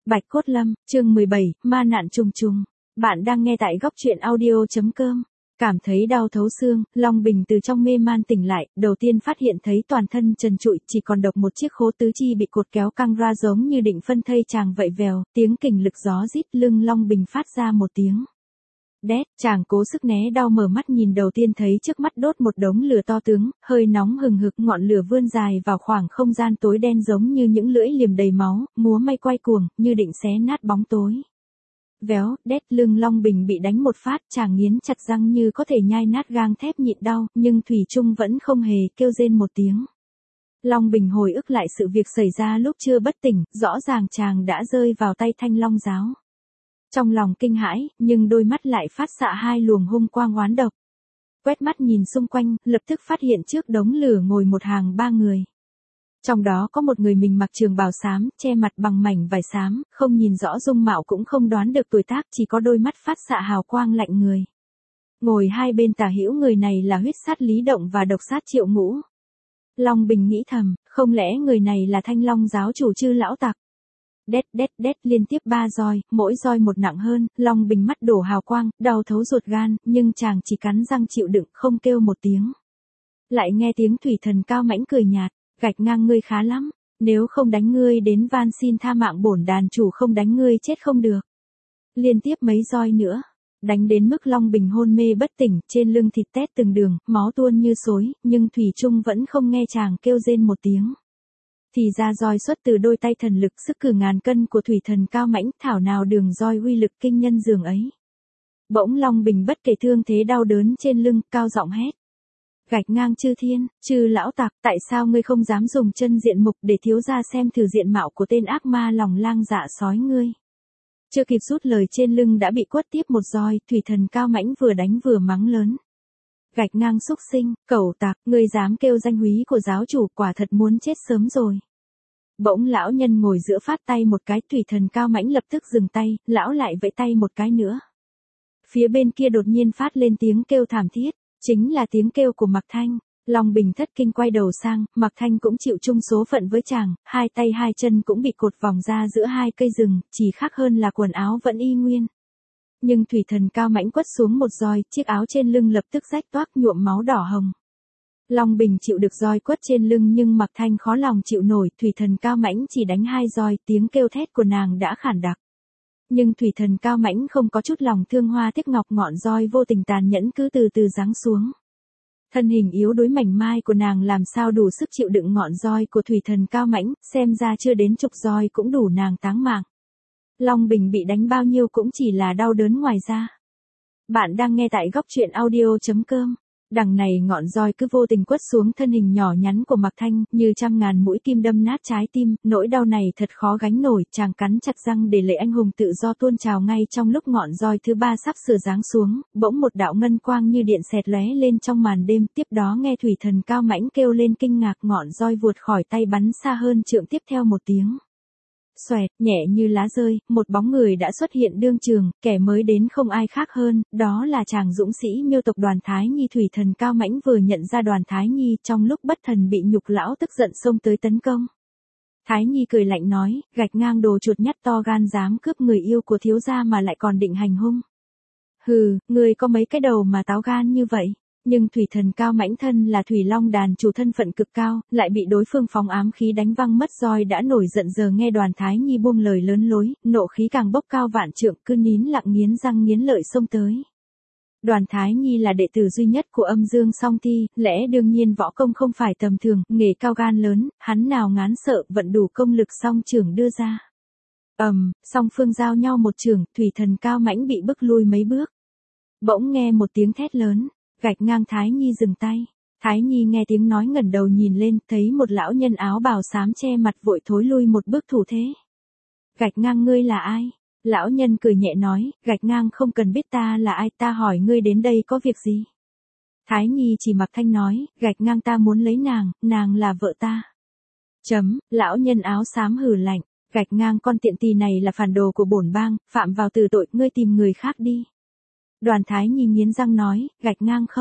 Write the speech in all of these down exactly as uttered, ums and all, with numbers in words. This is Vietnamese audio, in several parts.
Bạch Cốt Lâm, chương mười bảy, ma nạn trùng trùng. Bạn đang nghe tại góc truyện audio.com. Cảm thấy đau thấu xương, Long Bình từ trong mê man tỉnh lại, đầu tiên phát hiện thấy toàn thân trần trụi, chỉ còn độc một chiếc khố tứ chi bị cột kéo căng ra giống như định phân thây chàng vậy vèo, tiếng kình lực gió rít, lưng Long Bình phát ra một tiếng đét, chàng cố sức né đau, mở mắt nhìn, đầu tiên thấy trước mắt đốt một đống lửa to tướng, hơi nóng hừng hực, ngọn lửa vươn dài vào khoảng không gian tối đen giống như những lưỡi liềm đầy máu, múa may quay cuồng, như định xé nát bóng tối. Véo, đét, lưng Long Bình bị đánh một phát, chàng nghiến chặt răng như có thể nhai nát gang thép nhịn đau, nhưng thủy chung vẫn không hề kêu rên một tiếng. Long Bình hồi ức lại sự việc xảy ra lúc chưa bất tỉnh, rõ ràng chàng đã rơi vào tay Thanh Long giáo. Trong lòng kinh hãi, nhưng đôi mắt lại phát xạ hai luồng hung quang oán độc. Quét mắt nhìn xung quanh, lập tức phát hiện trước đống lửa ngồi một hàng ba người. Trong đó có một người mình mặc trường bào xám, che mặt bằng mảnh vải xám, không nhìn rõ dung mạo cũng không đoán được tuổi tác, chỉ có đôi mắt phát xạ hào quang lạnh người. Ngồi hai bên tả hữu người này là huyết sát Lý Động và độc sát Triệu Ngũ. Long Bình nghĩ thầm, không lẽ người này là Thanh Long giáo chủ Chư lão tặc? Đét đét đét, liên tiếp ba roi, mỗi roi một nặng hơn, Long Bình mắt đổ hào quang, đau thấu ruột gan, nhưng chàng chỉ cắn răng chịu đựng, không kêu một tiếng. Lại nghe tiếng Thủy Thần cao mãnh cười nhạt, gạch ngang ngươi khá lắm, nếu không đánh ngươi đến van xin tha mạng bổn đàn chủ, không đánh ngươi chết không được. Liên tiếp mấy roi nữa, đánh đến mức Long Bình hôn mê bất tỉnh, trên lưng thịt tét từng đường, máu tuôn như xối, nhưng Thủy Trung vẫn không nghe chàng kêu rên một tiếng. Thì ra roi xuất từ đôi tay thần lực, sức cử ngàn cân của Thủy Thần cao mãnh, thảo nào đường roi uy lực kinh nhân dường ấy. Bỗng Long Bình bất kể thương thế đau đớn trên lưng, cao giọng hét. Gạch ngang chư thiên, Chư lão tặc, tại sao ngươi không dám dùng chân diện mục để thiếu gia xem thử diện mạo của tên ác ma lòng lang dạ sói ngươi. Chưa kịp rút lời, trên lưng đã bị quất tiếp một roi, Thủy Thần cao mãnh vừa đánh vừa mắng lớn. Gạch ngang xúc sinh, cẩu tặc, ngươi dám kêu danh húy của giáo chủ, quả thật muốn chết sớm rồi. Bỗng lão nhân ngồi giữa phát tay một cái, Thủy Thần cao mãnh lập tức dừng tay, lão lại vẫy tay một cái nữa. Phía bên kia đột nhiên phát lên tiếng kêu thảm thiết, chính là tiếng kêu của Mạc Thanh. Long Bình thất kinh quay đầu sang, Mạc Thanh cũng chịu chung số phận với chàng, hai tay hai chân cũng bị cột vòng ra giữa hai cây rừng, chỉ khác hơn là quần áo vẫn y nguyên. Nhưng Thủy Thần cao mãnh quất xuống một roi, chiếc áo trên lưng lập tức rách toác, nhuộm máu đỏ hồng. Long Bình chịu được roi quất trên lưng, nhưng Mạc Thanh khó lòng chịu nổi, Thủy Thần cao mãnh chỉ đánh hai roi, tiếng kêu thét của nàng đã khản đặc. Nhưng Thủy Thần cao mãnh không có chút lòng thương hoa tiếc ngọc, ngọn roi vô tình tàn nhẫn cứ từ từ giáng xuống. Thân hình yếu đuối mảnh mai của nàng làm sao đủ sức chịu đựng ngọn roi của Thủy Thần cao mãnh, xem ra chưa đến chục roi cũng đủ nàng táng mạng. Long Bình bị đánh bao nhiêu cũng chỉ là đau đớn ngoài ra. Bạn đang nghe tại góc truyện audio.com. Đằng này ngọn roi cứ vô tình quất xuống thân hình nhỏ nhắn của Mạc Thanh, như trăm ngàn mũi kim đâm nát trái tim, nỗi đau này thật khó gánh nổi, chàng cắn chặt răng để lệ anh hùng tự do tuôn trào. Ngay trong lúc ngọn roi thứ ba sắp sửa giáng xuống, bỗng một đạo ngân quang như điện xẹt lóe lên trong màn đêm, tiếp đó nghe Thủy Thần cao mãnh kêu lên kinh ngạc, ngọn roi vụt khỏi tay bắn xa hơn trượng, tiếp theo một tiếng xoẹt, nhẹ như lá rơi, một bóng người đã xuất hiện đương trường, kẻ mới đến không ai khác hơn, đó là chàng dũng sĩ Miêu tộc Đoàn Thái Nhi. Thủy Thần cao mãnh vừa nhận ra Đoàn Thái Nhi, trong lúc bất thần bị nhục, lão tức giận xông tới tấn công. Thái Nhi cười lạnh nói, gạch ngang đồ chuột nhắt to gan, dám cướp người yêu của thiếu gia mà lại còn định hành hung. Hừ, ngươi có mấy cái đầu mà táo gan như vậy. Nhưng Thủy Thần cao mãnh thân là Thủy Long đàn chủ, thân phận cực cao, lại bị đối phương phóng ám khí đánh văng mất roi, đã nổi giận. Giờ nghe Đoàn Thái Nhi buông lời lớn lối, nộ khí càng bốc cao vạn trượng, cứ nín lặng nghiến răng nghiến lợi xông tới. Đoàn Thái Nhi là đệ tử duy nhất của Âm Dương Song Thi, lẽ đương nhiên võ công không phải tầm thường, nghề cao gan lớn, hắn nào ngán sợ, vận đủ công lực song trưởng đưa ra. Ầm, um, song phương giao nhau một trường, Thủy Thần cao mãnh bị bức lui mấy bước. Bỗng nghe một tiếng thét lớn. Gạch ngang, Thái Nhi dừng tay. Thái Nhi nghe tiếng nói ngẩng đầu nhìn lên, thấy một lão nhân áo bào xám che mặt, vội thối lui một bước thủ thế. Gạch ngang, ngươi là ai? Lão nhân cười nhẹ nói, gạch ngang không cần biết ta là ai, ta hỏi ngươi đến đây có việc gì? Thái Nhi chỉ Mạc Thanh nói, gạch ngang ta muốn lấy nàng, nàng là vợ ta. Chấm, lão nhân áo xám hừ lạnh, gạch ngang con tiện tỳ này là phản đồ của bổn bang, phạm vào tử tội, ngươi tìm người khác đi. Đoàn Thái Nhi nghiến răng nói, gạch ngang không,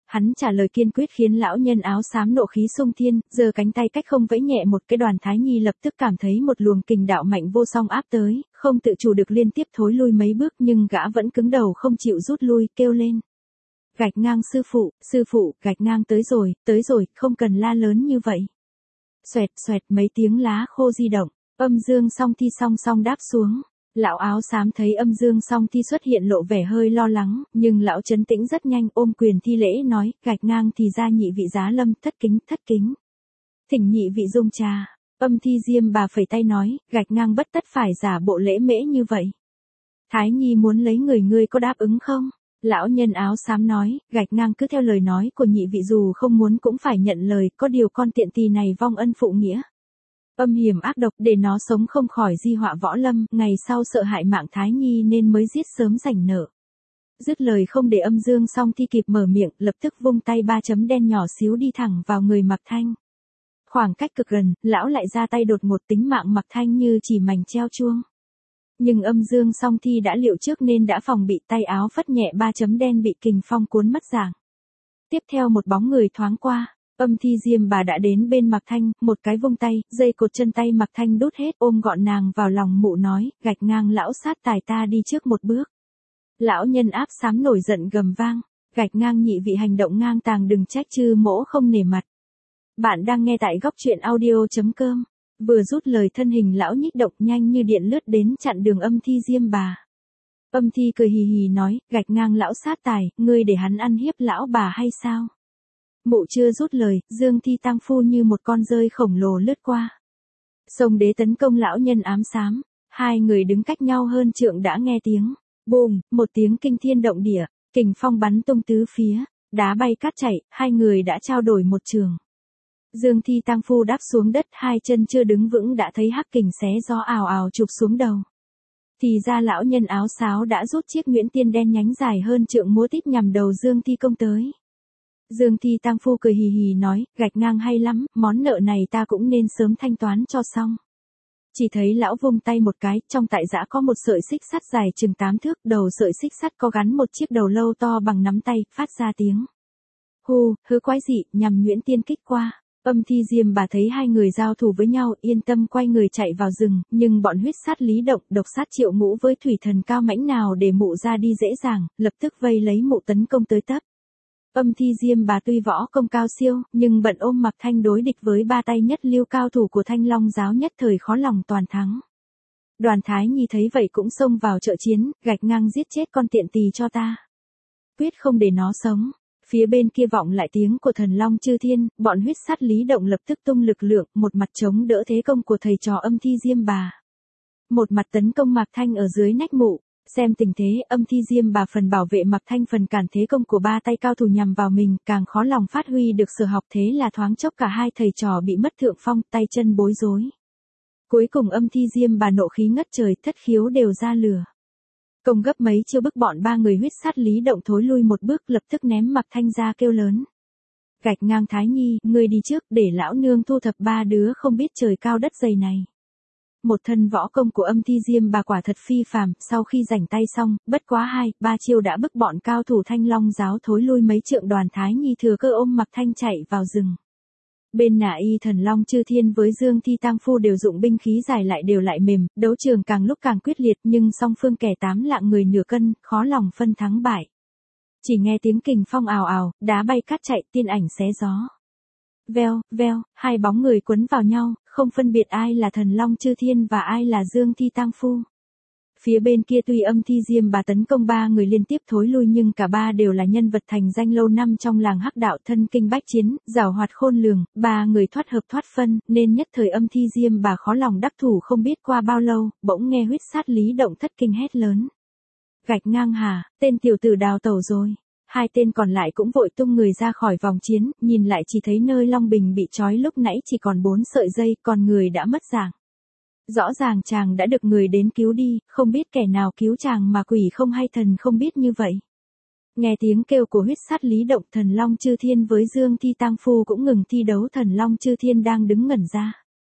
Hắn trả lời kiên quyết khiến lão nhân áo xám nộ khí xung thiên, giơ cánh tay cách không vẫy nhẹ một cái. Đoàn Thái Nhi lập tức cảm thấy một luồng kình đạo mạnh vô song áp tới, không tự chủ được liên tiếp thối lui mấy bước, nhưng gã vẫn cứng đầu không chịu rút lui, kêu lên. Gạch ngang sư phụ, sư phụ, gạch ngang tới rồi, tới rồi, không cần la lớn như vậy. Xoẹt xoẹt mấy tiếng lá khô di động, Âm Dương Song Thi song song đáp xuống. Lão áo xám thấy Âm Dương Song Thi xuất hiện lộ vẻ hơi lo lắng, nhưng lão trấn tĩnh rất nhanh, ôm quyền thi lễ nói, gạch ngang thì ra nhị vị giá lâm, thất kính, thất kính. Thỉnh nhị vị dung trà. Âm Thi Diêm bà phẩy tay nói, gạch ngang bất tất phải giả bộ lễ mễ như vậy. Thái Nhi muốn lấy người, ngươi có đáp ứng không? Lão nhân áo xám nói, gạch ngang cứ theo lời nói của nhị vị, dù không muốn cũng phải nhận lời, có điều con tiện tỳ này vong ân phụ nghĩa. Âm hiểm ác độc, để nó sống không khỏi di họa võ lâm, ngày sau sợ hại mạng Thái Nhi nên mới giết sớm rảnh nợ. Dứt lời không để Âm Dương Song Thi kịp mở miệng, lập tức vung tay ba chấm đen nhỏ xíu đi thẳng vào người Mạc Thanh. Khoảng cách cực gần, lão lại ra tay đột ngột, tính mạng Mạc Thanh như chỉ mảnh treo chuông. Nhưng Âm Dương Song Thi đã liệu trước nên đã phòng bị, tay áo phất nhẹ, ba chấm đen bị kình phong cuốn mất dạng. Tiếp theo một bóng người thoáng qua, Âm Thi Diêm bà đã đến bên Mạc Thanh, một cái vung tay, dây cột chân tay Mạc Thanh đút hết, ôm gọn nàng vào lòng mụ nói, gạch ngang lão sát tài, ta đi trước một bước. Lão nhân áp xám nổi giận gầm vang, gạch ngang nhị vị hành động ngang tàng, đừng trách chư mỗ không nể mặt. Bạn đang nghe tại góc truyện audio chấm com. Vừa rút lời, thân hình lão nhích động nhanh như điện lướt đến chặn đường Âm Thi Diêm bà. Âm Thi cười hì hì nói, gạch ngang lão sát tài, ngươi để hắn ăn hiếp lão bà hay sao? Mụ chưa rút lời, Dương Thi Tang Phu như một con dơi khổng lồ lướt qua. Xông đế tấn công lão nhân ám xám, hai người đứng cách nhau hơn trượng đã nghe tiếng. Bùm, một tiếng kinh thiên động địa, kình phong bắn tung tứ phía, đá bay cát chảy, hai người đã trao đổi một trường. Dương Thi Tang Phu đáp xuống đất, hai chân chưa đứng vững đã thấy hắc kình xé gió ào ào chụp xuống đầu. Thì ra lão nhân áo sáo đã rút chiếc nhuyễn tiên đen nhánh dài hơn trượng múa tít nhằm đầu Dương Thi công tới. Dương Thi Tang Phu cười hì hì nói, gạch ngang hay lắm, món nợ này ta cũng nên sớm thanh toán cho xong. Chỉ thấy lão vung tay một cái, trong tại giã có một sợi xích sắt dài chừng tám thước, đầu sợi xích sắt có gắn một chiếc đầu lâu to bằng nắm tay, phát ra tiếng hù, hứ quái dị, nhằm nhuyễn tiên kích qua. Âm Thi Diêm bà thấy hai người giao thủ với nhau, yên tâm quay người chạy vào rừng, nhưng bọn huyết sát Lý Động, độc sát Triệu Ngũ với thủy thần cao mãnh nào để mụ ra đi dễ dàng, lập tức vây lấy mụ tấn công tới tấp. Âm Thi Diêm bà tuy võ công cao siêu, nhưng bận ôm Mạc Thanh đối địch với ba tay nhất lưu cao thủ của Thanh Long giáo, nhất thời khó lòng toàn thắng. Đoàn Thái Nhi thấy vậy cũng xông vào trợ chiến, gạch ngang giết chết con tiện tỳ cho ta. Quyết không để nó sống. Phía bên kia vọng lại tiếng của Thần Long Chư Thiên, bọn huyết sát Lý Động lập tức tung lực lượng, một mặt chống đỡ thế công của thầy trò Âm Thi Diêm bà. Một mặt tấn công Mạc Thanh ở dưới nách mụ. Xem tình thế, Âm Thi Diêm bà phần bảo vệ Mạc Thanh, phần cản thế công của ba tay cao thủ nhằm vào mình, càng khó lòng phát huy được sở học, thế là thoáng chốc cả hai thầy trò bị mất thượng phong, tay chân bối rối. Cuối cùng Âm Thi Diêm bà nộ khí ngất trời, thất khiếu đều ra lửa. Công gấp mấy chiêu bức bọn ba người huyết sát Lý Động thối lui một bước, lập tức ném Mạc Thanh ra kêu lớn. Gạch ngang Thái Nhi, ngươi đi trước, để lão nương thu thập ba đứa không biết trời cao đất dày này. Một thân võ công của Âm Thi Diêm bà quả thật phi phàm, sau khi rảnh tay xong, bất quá hai, ba chiêu đã bức bọn cao thủ Thanh Long giáo thối lui mấy trượng. Đoàn Thái Nhi thừa cơ ôm Mạc Thanh chạy vào rừng. Bên nã y Thần Long Chư Thiên với Dương Thi Tang Phu đều dụng binh khí dài lại đều lại mềm, đấu trường càng lúc càng quyết liệt, nhưng song phương kẻ tám lạng người nửa cân, khó lòng phân thắng bại. Chỉ nghe tiếng kình phong ào ào, đá bay cát chạy, tiên ảnh xé gió. Veo, veo, hai bóng người quấn vào nhau, không phân biệt ai là Thần Long Chư Thiên và ai là Dương Thi Tang Phu. Phía bên kia tuy Âm Thi Diêm bà tấn công ba người liên tiếp thối lui, nhưng cả ba đều là nhân vật thành danh lâu năm trong làng hắc đạo, thân kinh bách chiến, giàu hoạt khôn lường, ba người thoát hợp thoát phân, nên nhất thời Âm Thi Diêm bà khó lòng đắc thủ. Không biết qua bao lâu, bỗng nghe huyết sát Lý Động thất kinh hét lớn. Gạch ngang hả, tên tiểu tử đào tẩu rồi. Hai tên còn lại cũng vội tung người ra khỏi vòng chiến, nhìn lại chỉ thấy nơi Long Bình bị trói lúc nãy chỉ còn bốn sợi dây, còn người đã mất dạng. Rõ ràng chàng đã được người đến cứu đi, không biết kẻ nào cứu chàng mà quỷ không hay thần không biết như vậy. Nghe tiếng kêu của huyết sát Lý Động, Thần Long Chư Thiên với Dương Thi Tang Phu cũng ngừng thi đấu. Thần Long Chư Thiên đang đứng ngẩn ra.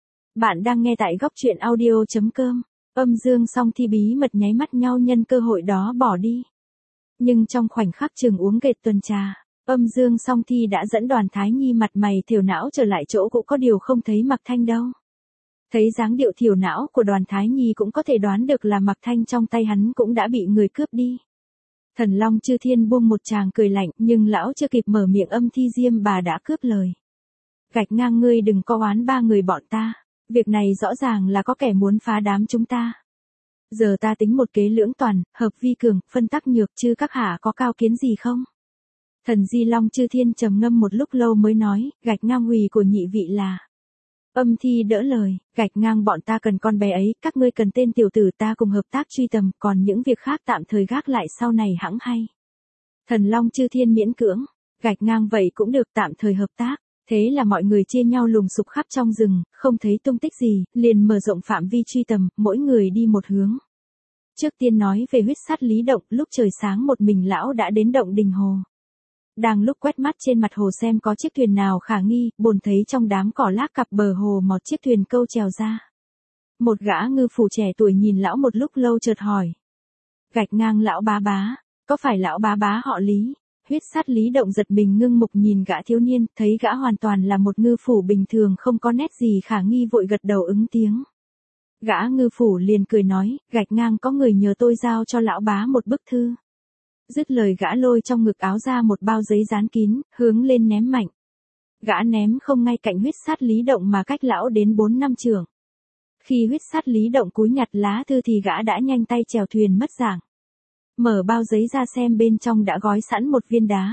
Bạn đang nghe tại góc truyện audio chấm com. Âm Dương Song Thi bí mật nháy mắt nhau, nhân cơ hội đó bỏ đi. Nhưng trong khoảnh khắc trường uống kệt tuần trà, Âm Dương Song Thi đã dẫn Đoàn Thái Nhi mặt mày thiểu não trở lại chỗ cũ, có điều không thấy Mạc Thanh đâu. Thấy dáng điệu thiểu não của Đoàn Thái Nhi cũng có thể đoán được là Mạc Thanh trong tay hắn cũng đã bị người cướp đi. Thần Long Chư Thiên buông một tràng cười lạnh, nhưng lão chưa kịp mở miệng Âm Thi Diêm bà đã cướp lời. Gạch ngang, ngươi đừng có oán ba người bọn ta, việc này rõ ràng là có kẻ muốn phá đám chúng ta. Giờ ta tính một kế lưỡng toàn, hợp vi cường, phân tắc nhược, chứ các hạ có cao kiến gì không? Thần Di Long Chư Thiên trầm ngâm một lúc lâu mới nói, gạch ngang hủy của nhị vị là. Âm Thi đỡ lời, gạch ngang bọn ta cần con bé ấy, các ngươi cần tên tiểu tử ta cùng hợp tác truy tầm, còn những việc khác tạm thời gác lại sau này hẵng hay. Thần Long Chư Thiên miễn cưỡng, gạch ngang vậy cũng được, tạm thời hợp tác. Thế là mọi người chia nhau lùng sục khắp trong rừng, không thấy tung tích gì, liền mở rộng phạm vi truy tầm, mỗi người đi một hướng. Trước tiên nói về huyết sát Lý Động, lúc trời sáng một mình lão đã đến động Đình Hồ. Đang lúc quét mắt trên mặt hồ xem có chiếc thuyền nào khả nghi, bồn thấy trong đám cỏ lác cặp bờ hồ một chiếc thuyền câu chèo ra. Một gã ngư phủ trẻ tuổi nhìn lão một lúc lâu chợt hỏi. Gạch ngang, lão bá bá, có phải lão bá bá họ Lý? Huyết sát Lý Động giật mình ngưng mục nhìn gã thiếu niên, thấy gã hoàn toàn là một ngư phủ bình thường không có nét gì khả nghi, vội gật đầu ứng tiếng. Gã ngư phủ liền cười nói, gạch ngang, có người nhờ tôi giao cho lão bá một bức thư. Dứt lời gã lôi trong ngực áo ra một bao giấy dán kín, hướng lên ném mạnh. Gã ném không ngay cạnh huyết sát Lý Động mà cách lão đến bốn năm trượng. Khi huyết sát Lý Động cúi nhặt lá thư thì gã đã nhanh tay chèo thuyền mất dạng. Mở bao giấy ra xem bên trong đã gói sẵn một viên đá.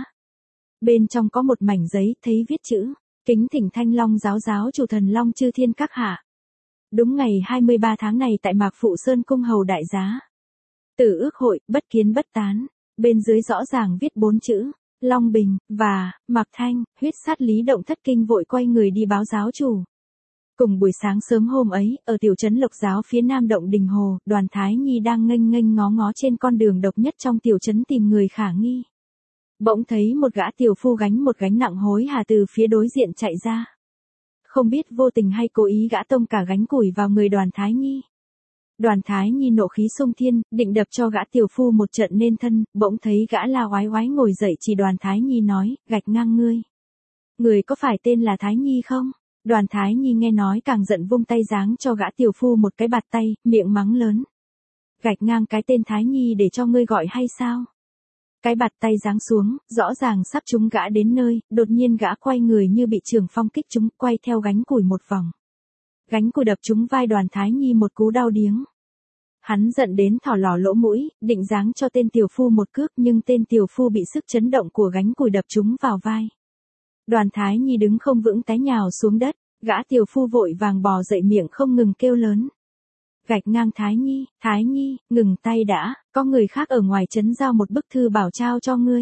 Bên trong có một mảnh giấy, thấy viết chữ, kính thỉnh Thanh Long giáo giáo chủ Thần Long Chư Thiên các hạ. Đúng ngày hai mươi ba tháng này tại Mạc Phụ Sơn cung hầu đại giá. Tử ước hội, bất kiến bất tán. Bên dưới rõ ràng viết bốn chữ, Long Bình, và, Mạc Thanh. Huyết sát Lý Động thất kinh vội quay người đi báo giáo chủ. Cùng buổi sáng sớm hôm ấy, ở tiểu trấn Lộc Giáo phía nam động Đình Hồ, Đoàn Thái Nhi đang nghênh nghênh ngó ngó trên con đường độc nhất trong tiểu trấn tìm người khả nghi. Bỗng thấy một gã tiểu phu gánh một gánh nặng hối hả từ phía đối diện chạy ra. Không biết vô tình hay cố ý gã tông cả gánh củi vào người Đoàn Thái Nhi. Đoàn Thái Nhi nộ khí xung thiên, định đập cho gã tiểu phu một trận nên thân, bỗng thấy gã la oái oái ngồi dậy chỉ Đoàn Thái Nhi nói, gạch ngang ngươi. Người có phải tên là Thái Nhi không? Đoàn Thái Nhi nghe nói càng giận vung tay giáng cho gã tiểu phu một cái bạt tay, miệng mắng lớn. Gạch ngang, cái tên Thái Nhi để cho ngươi gọi hay sao? Cái bạt tay giáng xuống, rõ ràng sắp trúng gã đến nơi, đột nhiên gã quay người như bị trường phong kích trúng, quay theo gánh củi một vòng. Gánh củi đập trúng vai Đoàn Thái Nhi một cú đau điếng. Hắn giận đến thỏ lò lỗ mũi, định giáng cho tên tiểu phu một cước nhưng tên tiểu phu bị sức chấn động của gánh củi đập trúng vào vai. Đoàn Thái Nhi đứng không vững té nhào xuống đất, gã tiểu phu vội vàng bò dậy miệng không ngừng kêu lớn. Gạch ngang, Thái Nhi, Thái Nhi, ngừng tay đã, có người khác ở ngoài trấn giao một bức thư bảo trao cho ngươi.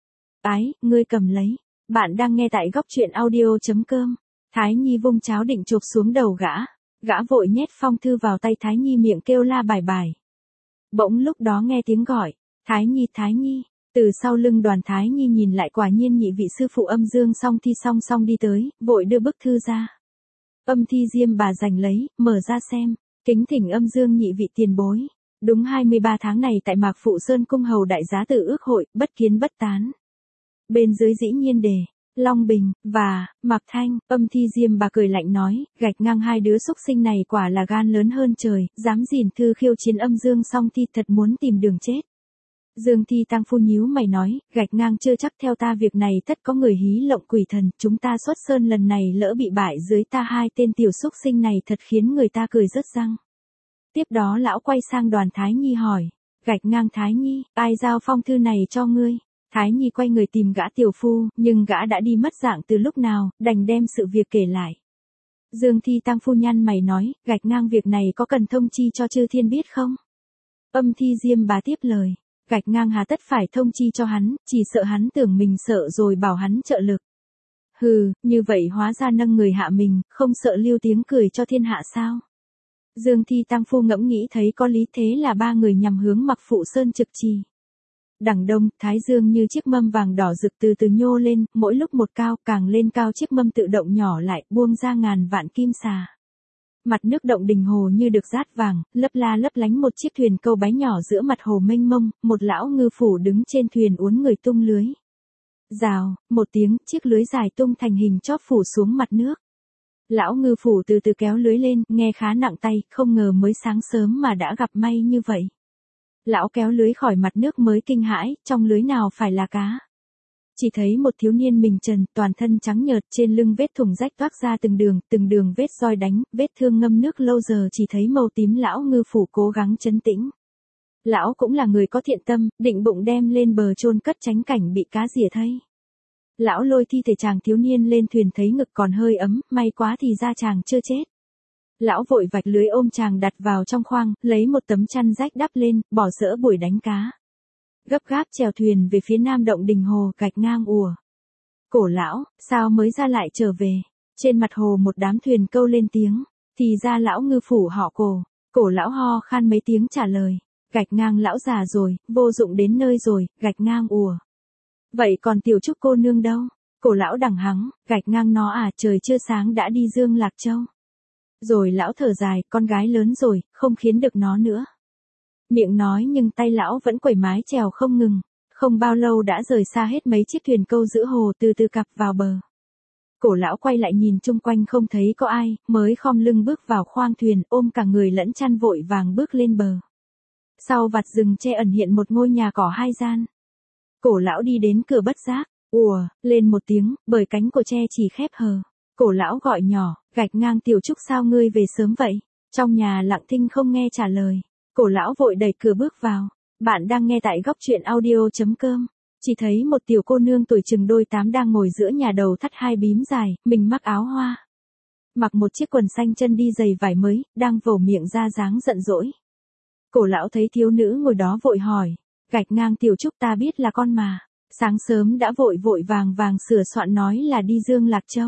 Ái, ngươi cầm lấy. Bạn đang nghe tại góc truyện audio.com. Thái Nhi vung cháo định chộp xuống đầu gã. Gã vội nhét phong thư vào tay Thái Nhi miệng kêu la bài bài. Bỗng lúc đó nghe tiếng gọi. Thái Nhi, Thái Nhi. Từ sau lưng Đoàn Thái Nhi nhìn lại quả nhiên nhị vị sư phụ Âm Dương Song Thi song song đi tới, vội đưa bức thư ra. Âm Thi Diêm bà giành lấy, mở ra xem. Kính thỉnh Âm Dương nhị vị tiền bối. Đúng hai mươi ba tháng này tại Mạc Phụ Sơn cung hầu đại giá Tử ước hội, bất kiến bất tán. Bên dưới dĩ nhiên đề, Long Bình, và, Mạc Thanh. Âm Thi Diêm bà cười lạnh nói, gạch ngang, hai đứa xúc sinh này quả là gan lớn hơn trời, dám dìn thư khiêu chiến Âm Dương Song Thi, thật muốn tìm đường chết. Dương Thi Tăng Phu nhíu mày nói, gạch ngang, chưa chắc theo ta việc này tất có người hí lộng quỷ thần, chúng ta xuất sơn lần này lỡ bị bại dưới ta hai tên tiểu xúc sinh này thật khiến người ta cười rớt răng. Tiếp đó lão quay sang Đoàn Thái Nhi hỏi, gạch ngang, Thái Nhi, ai giao phong thư này cho ngươi? Thái Nhi quay người tìm gã tiểu phu, nhưng gã đã đi mất dạng từ lúc nào, đành đem sự việc kể lại. Dương Thi Tăng Phu nhăn mày nói, gạch ngang, việc này có cần thông chi cho chư thiên biết không? Âm Thi Diêm bà tiếp lời. Gạch ngang, hà tất phải thông chi cho hắn, chỉ sợ hắn tưởng mình sợ rồi bảo hắn trợ lực. Hừ, như vậy hóa ra nâng người hạ mình, không sợ lưu tiếng cười cho thiên hạ sao? Dương Thi Tăng Phu ngẫm nghĩ thấy có lý, thế là ba người nhằm hướng Mạc Phụ Sơn trực trì. Đằng đông, thái dương như chiếc mâm vàng đỏ rực từ từ nhô lên, mỗi lúc một cao, càng lên cao chiếc mâm tự động nhỏ lại, buông ra ngàn vạn kim xà. Mặt nước động Đình Hồ như được dát vàng, lấp la lấp lánh một chiếc thuyền câu báy nhỏ giữa mặt hồ mênh mông, một lão ngư phủ đứng trên thuyền uốn người tung lưới. Rào, một tiếng, chiếc lưới dài tung thành hình chóp phủ xuống mặt nước. Lão ngư phủ từ từ kéo lưới lên, nghe khá nặng tay, không ngờ mới sáng sớm mà đã gặp may như vậy. Lão kéo lưới khỏi mặt nước mới kinh hãi, trong lưới nào phải là cá. Chỉ thấy một thiếu niên mình trần, toàn thân trắng nhợt, trên lưng vết thủng rách toác ra từng đường, từng đường vết roi đánh, vết thương ngâm nước lâu giờ chỉ thấy màu tím. Lão ngư phủ cố gắng trấn tĩnh. Lão cũng là người có thiện tâm, định bụng đem lên bờ chôn cất tránh cảnh bị cá rỉa thây. Lão lôi thi thể chàng thiếu niên lên thuyền thấy ngực còn hơi ấm, may quá thì ra chàng chưa chết. Lão vội vạch lưới ôm chàng đặt vào trong khoang, lấy một tấm chăn rách đắp lên, bỏ dỡ buổi đánh cá. Gấp gáp chèo thuyền về phía nam động Đình Hồ, gạch ngang ùa. Cổ lão, sao mới ra lại trở về? Trên mặt hồ một đám thuyền câu lên tiếng, thì ra lão ngư phủ họ Cổ. Cổ lão ho khan mấy tiếng trả lời, gạch ngang lão già rồi, vô dụng đến nơi rồi, gạch ngang ùa. Vậy còn tiểu trúc cô nương đâu? Cổ lão đằng hắng, gạch ngang nó à, trời chưa sáng đã đi Dương Lạc Châu. Rồi lão thở dài, con gái lớn rồi, không khiến được nó nữa. Miệng nói nhưng tay lão vẫn quẩy mái chèo không ngừng. Không bao lâu đã rời xa hết mấy chiếc thuyền câu giữa hồ, từ từ cặp vào bờ. Cổ lão quay lại nhìn chung quanh không thấy có ai, mới khom lưng bước vào khoang thuyền, ôm cả người lẫn chăn vội vàng bước lên bờ. Sau vạt rừng tre ẩn hiện một ngôi nhà cỏ hai gian. Cổ lão đi đến cửa bất giác, ùa, lên một tiếng, bởi cánh của tre chỉ khép hờ. Cổ lão gọi nhỏ, gạch ngang tiểu trúc sao ngươi về sớm vậy? Trong nhà lặng thinh không nghe trả lời. Cổ lão vội đẩy cửa bước vào. Bạn đang nghe tại góc truyện audio.com. Chỉ thấy một tiểu cô nương tuổi chừng đôi tám đang ngồi giữa nhà, đầu thắt hai bím dài, mình mặc áo hoa. Mặc một chiếc quần xanh, chân đi giày vải mới, đang vồ miệng ra dáng giận dỗi. Cổ lão thấy thiếu nữ ngồi đó vội hỏi, gạch ngang tiểu trúc ta biết là con mà. Sáng sớm đã vội vội vàng vàng sửa soạn nói là đi Dương Lạc Châu.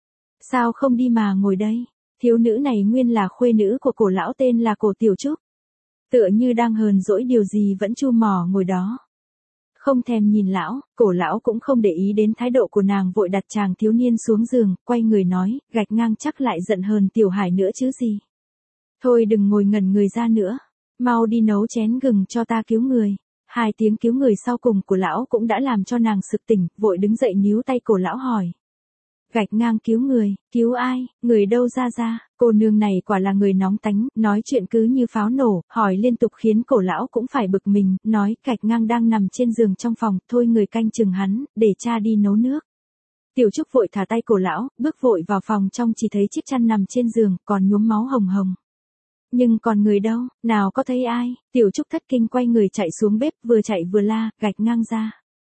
Sao không đi mà ngồi đây? Thiếu nữ này nguyên là khuê nữ của cổ lão tên là Cổ Tiểu Trúc. Tựa như đang hờn dỗi điều gì vẫn chu mỏ ngồi đó. Không thèm nhìn lão, cổ lão cũng không để ý đến thái độ của nàng, vội đặt chàng thiếu niên xuống giường, quay người nói, gạch ngang chắc lại giận hờn tiểu hải nữa chứ gì. Thôi đừng ngồi ngẩn người ra nữa, mau đi nấu chén gừng cho ta cứu người. Hai tiếng cứu người sau cùng của lão cũng đã làm cho nàng sực tỉnh, vội đứng dậy níu tay cổ lão hỏi. Gạch ngang cứu người, cứu ai, người đâu ra ra? Cô nương này quả là người nóng tánh, nói chuyện cứ như pháo nổ, hỏi liên tục khiến cổ lão cũng phải bực mình, nói gạch ngang đang nằm trên giường trong phòng, thôi người canh chừng hắn, để cha đi nấu nước. Tiểu Trúc vội thả tay cổ lão, bước vội vào phòng trong, chỉ thấy chiếc chăn nằm trên giường, còn nhuốm máu hồng hồng. Nhưng còn người đâu, nào có thấy ai? Tiểu Trúc thất kinh quay người chạy xuống bếp, vừa chạy vừa la, gạch ngang ra.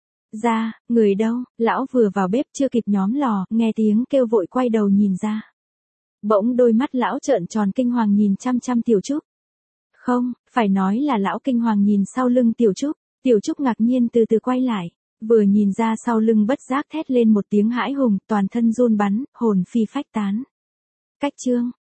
Ra, người đâu? Lão vừa vào bếp chưa kịp nhóm lò, nghe tiếng kêu vội quay đầu nhìn ra. Bỗng đôi mắt lão trợn tròn kinh hoàng nhìn chăm chăm Tiểu Trúc. Không, phải nói là lão kinh hoàng nhìn sau lưng Tiểu Trúc. Tiểu Trúc ngạc nhiên từ từ quay lại, vừa nhìn ra sau lưng bất giác thét lên một tiếng hãi hùng, toàn thân run bắn, hồn phi phách tán. Cách chương